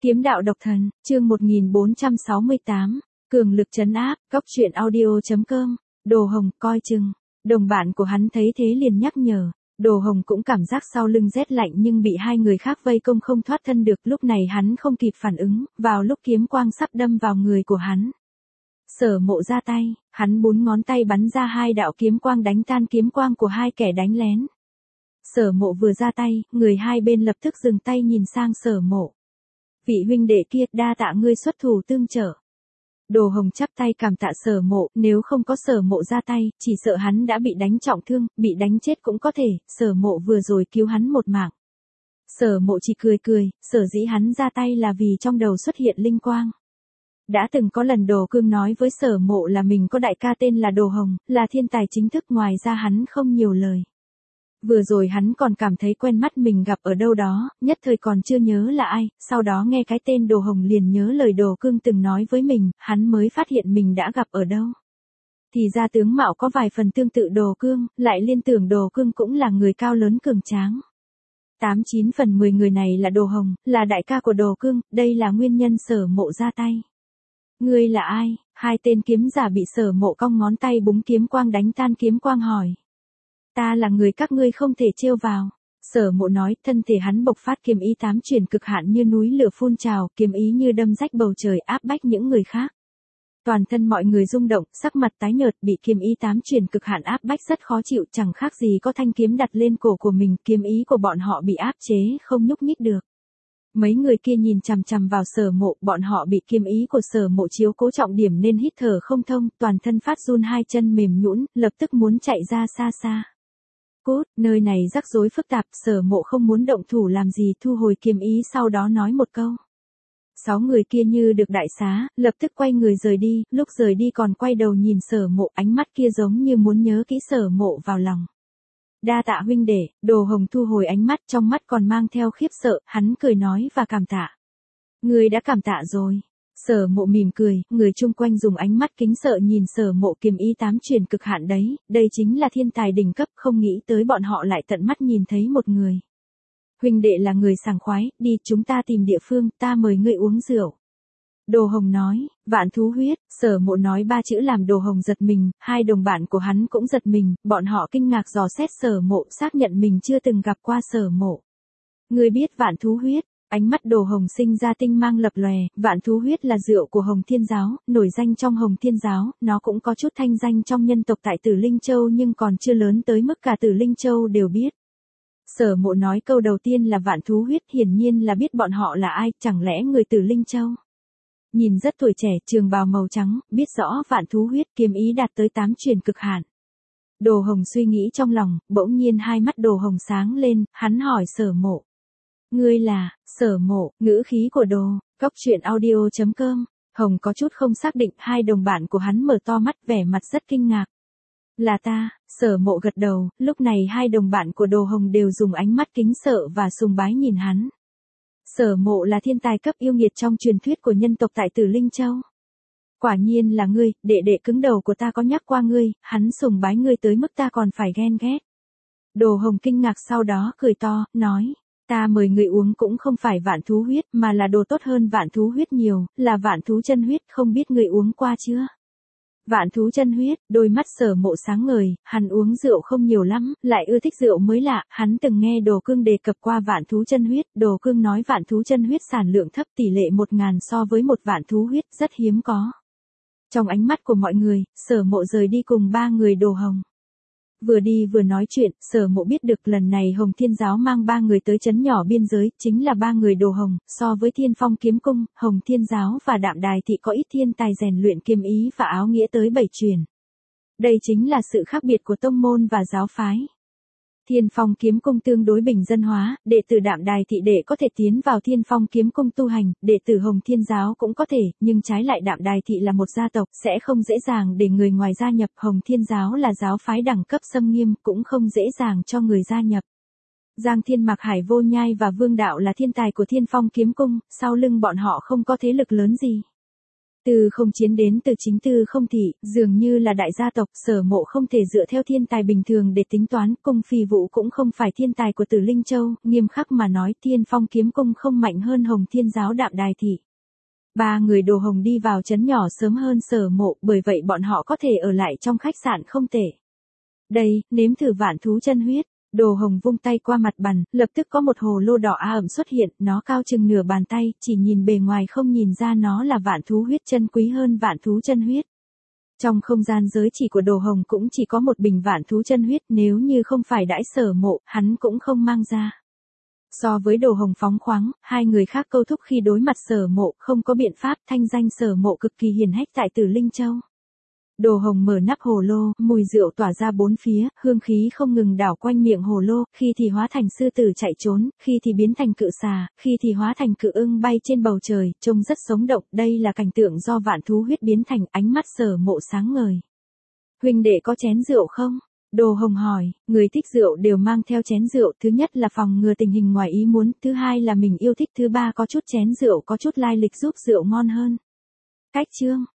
Kiếm đạo độc thần, chương 1468, cường lực trấn áp, góc truyện audio.com, Đồ Hồng, coi chừng. Đồng bạn của hắn thấy thế liền nhắc nhở. Đồ Hồng cũng cảm giác sau lưng rét lạnh nhưng bị hai người khác vây công không thoát thân được, lúc này hắn không kịp phản ứng, vào lúc kiếm quang sắp đâm vào người của hắn. Sở Mộ ra tay, hắn 4 ngón tay bắn ra 2 đạo kiếm quang đánh tan kiếm quang của hai kẻ đánh lén. Sở Mộ vừa ra tay, người hai bên lập tức dừng tay nhìn sang Sở Mộ. Vị huynh đệ kia, đa tạ ngươi xuất thủ tương trợ. Đồ Hồng chắp tay cảm tạ Sở Mộ, nếu không có Sở Mộ ra tay, chỉ sợ hắn đã bị đánh trọng thương, bị đánh chết cũng có thể, Sở Mộ vừa rồi cứu hắn một mạng. Sở Mộ chỉ cười cười, sở dĩ hắn ra tay là vì trong đầu xuất hiện linh quang. Đã từng có lần Đồ Cương nói với Sở Mộ là mình có đại ca tên là Đồ Hồng, là thiên tài chính thức, ngoài ra hắn không nhiều lời. Vừa rồi hắn còn cảm thấy quen mắt mình gặp ở đâu đó, nhất thời còn chưa nhớ là ai, sau đó nghe cái tên Đồ Hồng liền nhớ lời Đồ Cương từng nói với mình, hắn mới phát hiện mình đã gặp ở đâu. Thì ra tướng mạo có vài phần tương tự Đồ Cương, lại liên tưởng Đồ Cương cũng là người cao lớn cường tráng. 89 phần 10 người này là Đồ Hồng, là đại ca của Đồ Cương, đây là nguyên nhân Sở Mộ ra tay. Ngươi là ai? Hai tên kiếm giả bị Sở Mộ cong ngón tay búng kiếm quang đánh tan kiếm quang hỏi. Ta là người các ngươi không thể trêu vào. Sở Mộ nói, thân thể hắn bộc phát kiếm ý 8 truyền cực hạn như núi lửa phun trào, kiếm ý như đâm rách bầu trời áp bách những người khác. Toàn thân mọi người rung động, sắc mặt tái nhợt, bị kiếm ý 8 truyền cực hạn áp bách rất khó chịu, chẳng khác gì có thanh kiếm đặt lên cổ của mình, kiếm ý của bọn họ bị áp chế, không nhúc nhích được. Mấy người kia nhìn chằm chằm vào Sở Mộ, bọn họ bị kiếm ý của Sở Mộ chiếu cố trọng điểm nên hít thở không thông, toàn thân phát run, hai chân mềm nhũn, lập tức muốn chạy ra xa xa. Cút, nơi này rắc rối phức tạp, Sở Mộ không muốn động thủ làm gì, thu hồi kiếm ý sau đó nói một câu. 6 người kia như được đại xá, lập tức quay người rời đi, lúc rời đi còn quay đầu nhìn Sở Mộ, ánh mắt kia giống như muốn nhớ kỹ Sở Mộ vào lòng. Đa tạ huynh đệ, Đồ Hồng thu hồi ánh mắt, trong mắt còn mang theo khiếp sợ, hắn cười nói và cảm tạ. Ngươi đã cảm tạ rồi. Sở Mộ mỉm cười, người chung quanh dùng ánh mắt kính sợ nhìn Sở Mộ, kiếm ý 8 truyền cực hạn đấy, đây chính là thiên tài đỉnh cấp, không nghĩ tới bọn họ lại tận mắt nhìn thấy một người. Huynh đệ là người sảng khoái, đi chúng ta tìm địa phương, ta mời ngươi uống rượu. Đồ Hồng nói, vạn thú huyết, Sở Mộ nói 3 chữ làm Đồ Hồng giật mình, hai đồng bạn của hắn cũng giật mình, bọn họ kinh ngạc dò xét Sở Mộ, xác nhận mình chưa từng gặp qua Sở Mộ. Ngươi biết vạn thú huyết? Ánh mắt Đồ Hồng sinh ra tinh mang lập lòe, vạn thú huyết là rượu của Hồng Thiên Giáo, nổi danh trong Hồng Thiên Giáo, nó cũng có chút thanh danh trong nhân tộc tại Tử Linh Châu nhưng còn chưa lớn tới mức cả Tử Linh Châu đều biết. Sở Mộ nói câu đầu tiên là vạn thú huyết, hiển nhiên là biết bọn họ là ai, chẳng lẽ người Tử Linh Châu. Nhìn rất tuổi trẻ, trường bào màu trắng, biết rõ vạn thú huyết, kiếm ý đạt tới 8 truyền cực hạn. Đồ Hồng suy nghĩ trong lòng, bỗng nhiên hai mắt Đồ Hồng sáng lên, hắn hỏi Sở Mộ. Ngươi là, Sở Mộ, ngữ khí của Đồ, góc truyện audio.com, Hồng có chút không xác định, hai đồng bạn của hắn mở to mắt vẻ mặt rất kinh ngạc. Là ta, Sở Mộ gật đầu, lúc này hai đồng bạn của Đồ Hồng đều dùng ánh mắt kính sợ và sùng bái nhìn hắn. Sở Mộ là thiên tài cấp yêu nghiệt trong truyền thuyết của nhân tộc tại Tử Linh Châu. Quả nhiên là ngươi, đệ đệ cứng đầu của ta có nhắc qua ngươi, hắn sùng bái ngươi tới mức ta còn phải ghen ghét. Đồ Hồng kinh ngạc sau đó cười to, nói. Ta mời ngươi uống cũng không phải vạn thú huyết mà là đồ tốt hơn vạn thú huyết nhiều, là vạn thú chân huyết, không biết ngươi uống qua chưa? Vạn thú chân huyết, đôi mắt Sở Mộ sáng ngời, hắn uống rượu không nhiều lắm, lại ưa thích rượu mới lạ, hắn từng nghe Đồ Cương đề cập qua vạn thú chân huyết, Đồ Cương nói vạn thú chân huyết sản lượng thấp, tỷ lệ 1000 so với một vạn thú huyết, rất hiếm có. Trong ánh mắt của mọi người, Sở Mộ rời đi cùng 3 người Đồ Hồng. Vừa đi vừa nói chuyện, Sở Mộ biết được lần này Hồng Thiên Giáo mang 3 người tới trấn nhỏ biên giới, chính là 3 người Đồ Hồng, so với Thiên Phong Kiếm Cung, Hồng Thiên Giáo và Đạm Đài Thị có ít thiên tài rèn luyện kiếm ý và áo nghĩa tới 7 truyền. Đây chính là sự khác biệt của tông môn và giáo phái. Thiên Phong Kiếm Cung tương đối bình dân hóa, đệ tử Đạm Đài Thị đệ có thể tiến vào Thiên Phong Kiếm Cung tu hành, đệ tử Hồng Thiên Giáo cũng có thể, nhưng trái lại Đạm Đài Thị là một gia tộc, sẽ không dễ dàng để người ngoài gia nhập, Hồng Thiên Giáo là giáo phái đẳng cấp xâm nghiêm, cũng không dễ dàng cho người gia nhập. Giang Thiên Mạc Hải Vô Nhai và Vương Đạo là thiên tài của Thiên Phong Kiếm Cung, sau lưng bọn họ không có thế lực lớn gì. Tư không chiến đến từ chính Tư không thị, dường như là đại gia tộc, Sở Mộ không thể dựa theo thiên tài bình thường để tính toán, cung phi vũ cũng không phải thiên tài của Tử Linh Châu, nghiêm khắc mà nói Thiên Phong kiếm cung không mạnh hơn Hồng Thiên giáo Đạm Đài thị. Ba người Đồ Hồng đi vào trấn nhỏ sớm hơn Sở Mộ, bởi vậy bọn họ có thể ở lại trong khách sạn không tệ. Đây, nếm thử vạn thú chân huyết. Đồ Hồng vung tay qua mặt bàn, lập tức có một hồ lô đỏ ẩm xuất hiện, nó cao chừng nửa bàn tay, chỉ nhìn bề ngoài không nhìn ra nó là vạn thú huyết chân quý hơn vạn thú chân huyết. Trong không gian giới chỉ của Đồ Hồng cũng chỉ có một bình vạn thú chân huyết, nếu như không phải đãi Sở Mộ, hắn cũng không mang ra. So với Đồ Hồng phóng khoáng, hai người khác câu thúc khi đối mặt Sở Mộ, không có biện pháp, thanh danh Sở Mộ cực kỳ hiển hách tại Tử Linh Châu. Đồ Hồng mở nắp hồ lô, mùi rượu tỏa ra bốn phía, hương khí không ngừng đảo quanh miệng hồ lô, khi thì hóa thành sư tử chạy trốn, khi thì biến thành cự xà, khi thì hóa thành cự ưng bay trên bầu trời, trông rất sống động, đây là cảnh tượng do vạn thú huyết biến thành, ánh mắt Sở Mộ sáng ngời. Huynh đệ có chén rượu không? Đồ Hồng hỏi, người thích rượu đều mang theo chén rượu, thứ nhất là phòng ngừa tình hình ngoài ý muốn, thứ hai là mình yêu thích, thứ ba có chút chén rượu có chút lai lịch giúp rượu ngon hơn. Cách chương